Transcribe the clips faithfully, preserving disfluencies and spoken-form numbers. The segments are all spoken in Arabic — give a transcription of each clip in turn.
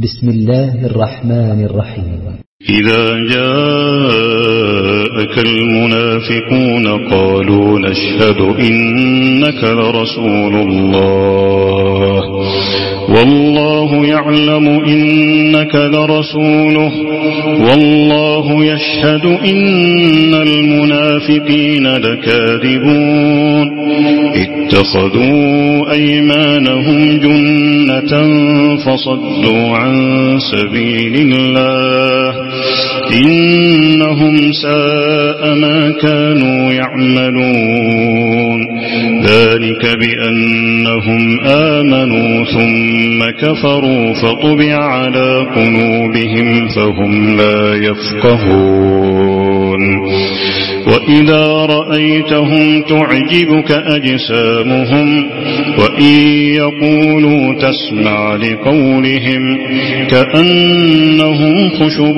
بسم الله الرحمن الرحيم. إذا جاءك المنافقون قالوا نشهد إنك لرسول الله والله يعلم إنك لرسوله والله يشهد إن المنافقين لكاذبون اتخذوا أيمانهم جنة فصدوا عن سبيل الله إنهم ساء ما كانوا يعملون ذلك بأنهم آمنوا ثم كفروا فطبع على قلوبهم فهم لا يفقهون وإذا رأيتهم تعجبك أجسامهم وإن يقولوا تسمع لقولهم كأنهم خشب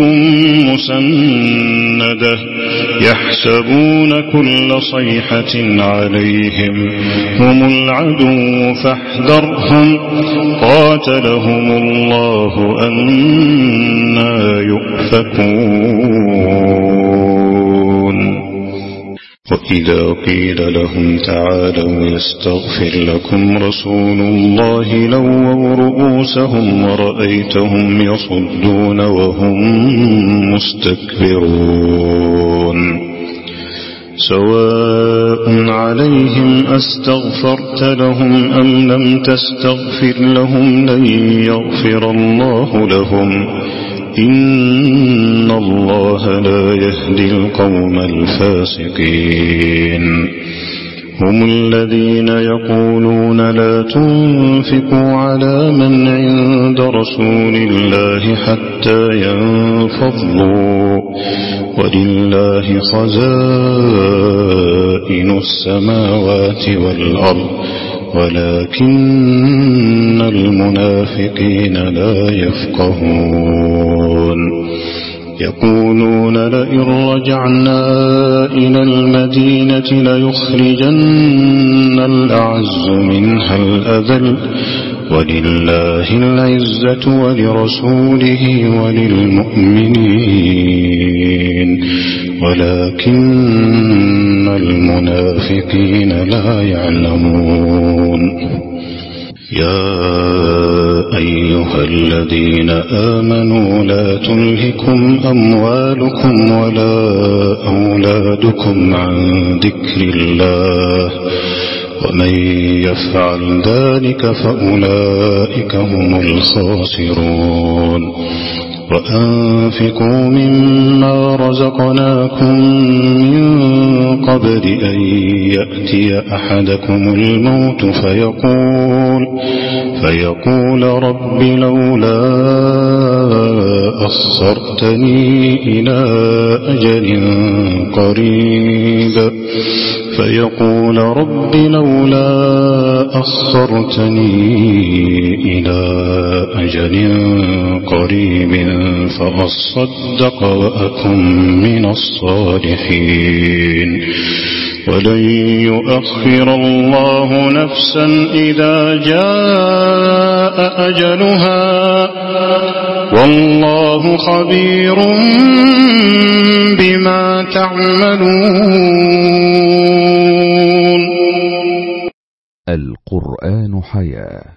مسندة يحسبون كل صيحة عليهم هم العدو فاحذرهم قاتلهم الله أنى يؤفكون وإذا قيل لهم تعالوا يستغفر لكم رسول الله لووا رؤوسهم ورأيتهم يصدون وهم مستكبرون سواء عليهم أستغفرت لهم أم لم تستغفر لهم لن يغفر الله لهم إن الله لا يهدي القوم الفاسقين هم الذين يقولون لا تنفقوا على من عند رسول الله حتى ينفضوا ولله خزائن السماوات والأرض ولكن المنافقين لا يفقهون يقولون لئن رجعنا إلى المدينة ليخرجن الأعز منها الأذل ولله العزة ولرسوله وللمؤمنين ولكن المنافقين لا يعلمون يا أيها الذين آمنوا لا تلهكم أموالكم ولا أولادكم عن ذكر الله ومن يفعل ذلك فأولئك هم الخاسرون وأنفقوا مما رزقناكم من قبل أن يأتي أحدكم الموت فيقول فيقول رب لولا أخرتني إلى أجل قريب فيقول رب لولا أخرتني إلى أجل قريب فأصدق وأكن من الصالحين ولن يؤخر الله نفسا إذا جاء أجلها والله خبير بما تعملون. القرآن حياة.